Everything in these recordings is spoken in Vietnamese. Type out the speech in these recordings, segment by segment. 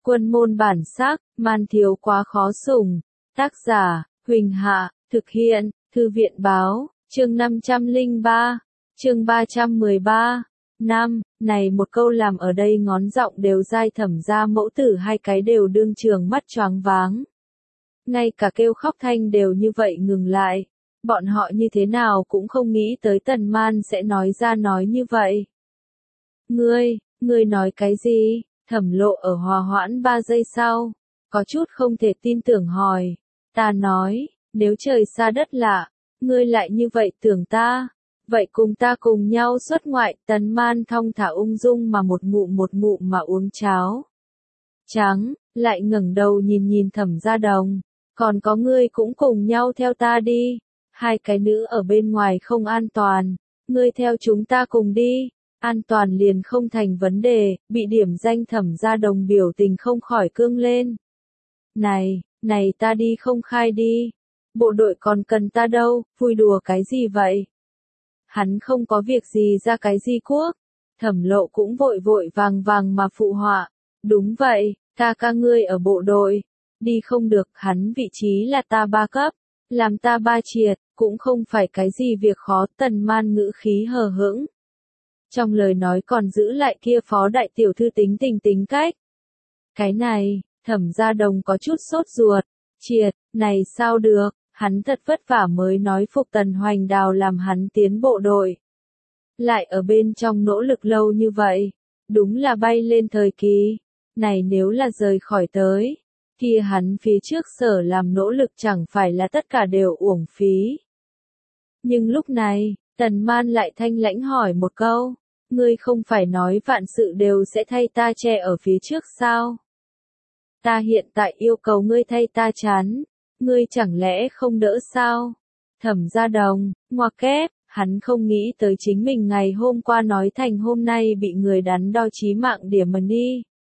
Quân môn bản sắc, man thiếu quá khó sủng. Tác giả, Huỳnh Hạ, thực hiện, Thư viện báo, chương 503, chương 313. Này một câu làm ở đây ngón giọng đều dai Thẩm gia mẫu tử hai cái đều đương trường mắt choáng váng. Ngay cả kêu khóc thanh đều như vậy ngừng lại. Bọn họ như thế nào cũng không nghĩ tới Tần Man sẽ nói ra nói như vậy. Ngươi nói cái gì? Thẩm Lộ ở hòa hoãn 3 giây sau, có chút không thể tin tưởng hỏi. Ta nói, nếu trời xa đất lạ, ngươi lại như vậy tưởng ta, vậy cùng ta cùng nhau xuất ngoại. Tần Man thong thả ung dung mà một ngụm mà uống cháo trắng, lại ngẩng đầu nhìn Thẩm Gia Đồng, còn có ngươi cũng cùng nhau theo ta đi, hai cái nữ ở bên ngoài không an toàn, ngươi theo chúng ta cùng đi. An toàn liền không thành vấn đề, bị điểm danh Thẩm Gia Đồng biểu tình không khỏi cương lên. Này ta đi không khai đi, bộ đội còn cần ta đâu, vui đùa cái gì vậy? Hắn không có việc gì ra cái gì quốc. Thẩm Lộ cũng vội vàng mà phụ họa. Đúng vậy, ca ngươi ở bộ đội, đi không được, hắn vị trí là ta 3 cấp, làm ta 3 triệt, cũng không phải cái gì việc khó. Tần Man ngữ khí hờ hững. Trong lời nói còn giữ lại kia phó đại tiểu thư tính cách. Cái này, Thẩm Gia Đồng có chút sốt ruột. Triệt, này sao được, hắn thật vất vả mới nói phục Tần Hoành Đào làm hắn tiến bộ đội. Lại ở bên trong nỗ lực lâu như vậy, đúng là bay lên thời kỳ. Này nếu là rời khỏi tới, kia hắn phía trước sở làm nỗ lực chẳng phải là tất cả đều uổng phí. Nhưng lúc này, Tần Man lại thanh lãnh hỏi một câu. Ngươi không phải nói vạn sự đều sẽ thay ta che ở phía trước sao? Ta hiện tại yêu cầu ngươi thay ta chắn, ngươi chẳng lẽ không đỡ sao? Thẩm Gia Đồng, ngoặc kép, hắn không nghĩ tới chính mình ngày hôm qua nói thành hôm nay bị người đắn đo chí mạng điểm mần đi.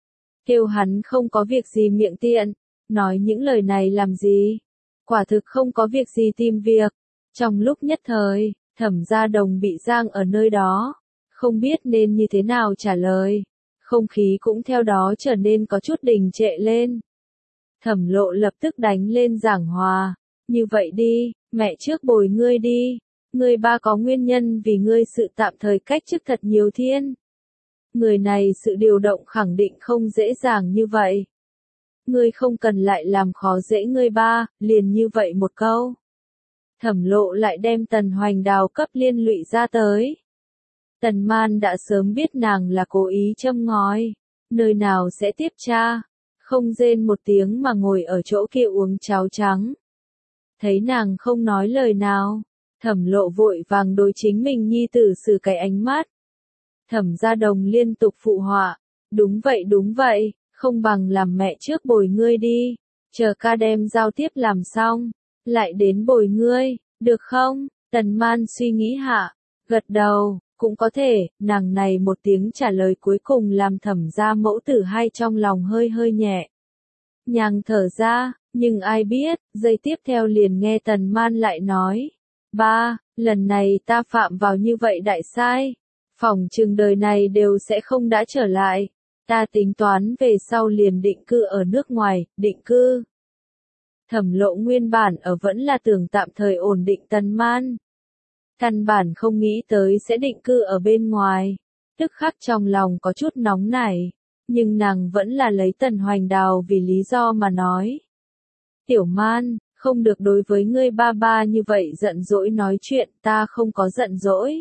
Kêu hắn không có việc gì miệng tiện, nói những lời này làm gì? Quả thực không có việc gì tìm việc. Trong lúc nhất thời, Thẩm Gia Đồng bị giang ở nơi đó. Không biết nên như thế nào trả lời, không khí cũng theo đó trở nên có chút đình trệ lên. Thẩm Lộ lập tức đánh lên giảng hòa, như vậy đi, mẹ trước bồi ngươi đi, ngươi ba có nguyên nhân vì ngươi sự tạm thời cách chức thật nhiều thiên. Người này sự điều động khẳng định không dễ dàng như vậy. Ngươi không cần lại làm khó dễ ngươi ba, liền như vậy một câu. Thẩm Lộ lại đem Tần Hoành Đào cấp liên lụy ra tới. Tần Man đã sớm biết nàng là cố ý châm ngòi, nơi nào sẽ tiếp tra, không rên một tiếng mà ngồi ở chỗ kia uống cháo trắng. Thấy nàng không nói lời nào, Thẩm Lộ vội vàng đối chính mình nhi tử xử cái ánh mắt. Thẩm Gia Đồng liên tục phụ họa, đúng vậy, không bằng làm mẹ trước bồi ngươi đi, chờ ca đem giao tiếp làm xong, lại đến bồi ngươi, được không? Tần Man suy nghĩ hạ, gật đầu. Cũng có thể, nàng này một tiếng trả lời cuối cùng làm Thẩm gia mẫu tử hai trong lòng hơi nhẹ. Nhàng thở ra, nhưng ai biết, giây tiếp theo liền nghe Tần Man lại nói. Ba, lần này ta phạm vào như vậy đại sai. Phỏng chừng đời này đều sẽ không đã trở lại. Ta tính toán về sau liền định cư ở nước ngoài, định cư. Thẩm Lộ nguyên bản ở vẫn là tưởng tạm thời ổn định Tần Man. Căn bản không nghĩ tới sẽ định cư ở bên ngoài, tức khắc trong lòng có chút nóng nảy, nhưng nàng vẫn là lấy Tần Hoành Đào vì lý do mà nói. Tiểu Man, không được đối với ngươi ba như vậy giận dỗi nói chuyện, ta không có giận dỗi.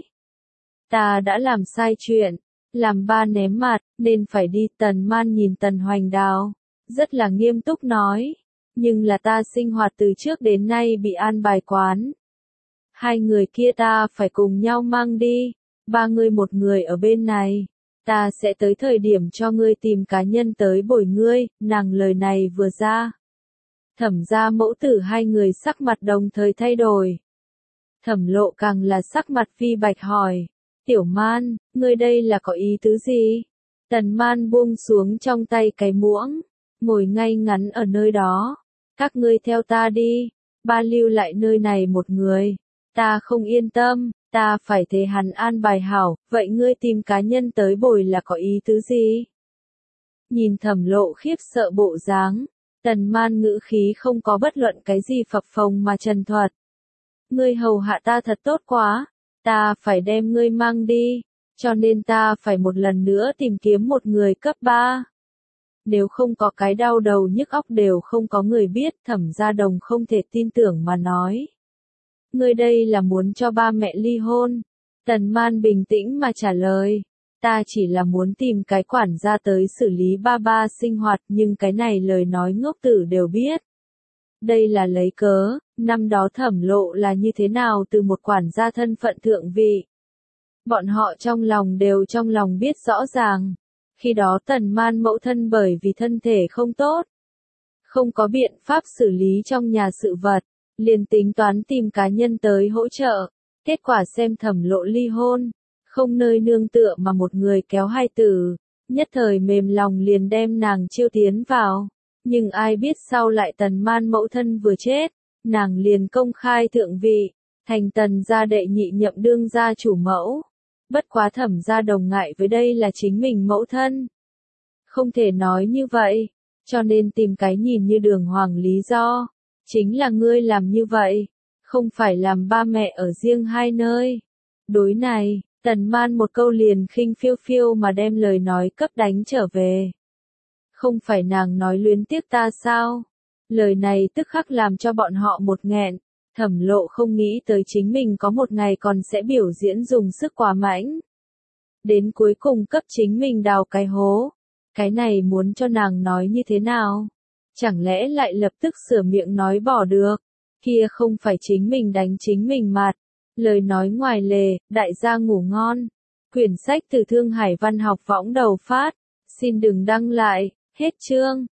Ta đã làm sai chuyện, làm ba ném mặt, nên phải đi. Tần Man nhìn Tần Hoành Đào, rất là nghiêm túc nói, nhưng là ta sinh hoạt từ trước đến nay bị an bài quán. Hai người kia ta phải cùng nhau mang đi, ba ngươi một người ở bên này, ta sẽ tới thời điểm cho ngươi tìm cá nhân tới bồi ngươi. Nàng lời này vừa ra, Thẩm gia mẫu tử hai người sắc mặt đồng thời thay đổi. Thẩm Lộ càng là sắc mặt phi bạch hỏi, Tiểu Man, ngươi đây là có ý tứ gì? Tần Man buông xuống trong tay cái muỗng, ngồi ngay ngắn ở nơi đó. Các ngươi theo ta đi, ba lưu lại nơi này một người. Ta không yên tâm, ta phải thế hắn an bài hảo, vậy ngươi tìm cá nhân tới bồi là có ý tứ gì? Nhìn Thẩm Lộ khiếp sợ bộ dáng, Tần Man ngữ khí không có bất luận cái gì phập phồng mà trần thuật. Ngươi hầu hạ ta thật tốt quá, ta phải đem ngươi mang đi, cho nên ta phải một lần nữa tìm kiếm một người cấp 3. Nếu không có cái đau đầu nhức óc đều không có người biết, Thẩm Gia Đồng không thể tin tưởng mà nói. Ngươi đây là muốn cho ba mẹ ly hôn? Tần Man bình tĩnh mà trả lời. Ta chỉ là muốn tìm cái quản gia tới xử lý ba ba sinh hoạt, nhưng cái này lời nói ngốc tử đều biết. Đây là lấy cớ, năm đó Thẩm Lộ là như thế nào từ một quản gia thân phận thượng vị. Bọn họ trong lòng biết rõ ràng. Khi đó Tần Man mẫu thân bởi vì thân thể không tốt, không có biện pháp xử lý trong nhà sự vật, liền tính toán tìm cá nhân tới hỗ trợ. Kết quả xem Thẩm Lộ ly hôn, không nơi nương tựa mà một người kéo hai tử, nhất thời mềm lòng liền đem nàng chiêu tiến vào. Nhưng ai biết sau lại Tần Man mẫu thân vừa chết, nàng liền công khai thượng vị, thành Tần gia đệ nhị nhậm đương gia chủ mẫu. Bất quá Thẩm Gia Đồng ngại với đây là chính mình mẫu thân. Không thể nói như vậy, cho nên tìm cái nhìn như đường hoàng lý do. Chính là ngươi làm như vậy, không phải làm ba mẹ ở riêng hai nơi. Đối này, Tần Man một câu liền khinh phiêu phiêu mà đem lời nói cấp đánh trở về. Không phải nàng nói luyến tiếc ta sao? Lời này tức khắc làm cho bọn họ một nghẹn. Thẩm Lộ không nghĩ tới chính mình có một ngày còn sẽ biểu diễn dùng sức quá mãnh. Đến cuối cùng cấp chính mình đào cái hố. Cái này muốn cho nàng nói như thế nào? Chẳng lẽ lại lập tức sửa miệng nói bỏ được? Kia không phải chính mình đánh chính mình mặt. Lời nói ngoài lề, đại gia ngủ ngon. Quyển sách từ Thương Hải Văn học võng đầu phát. Xin đừng đăng lại, hết chương.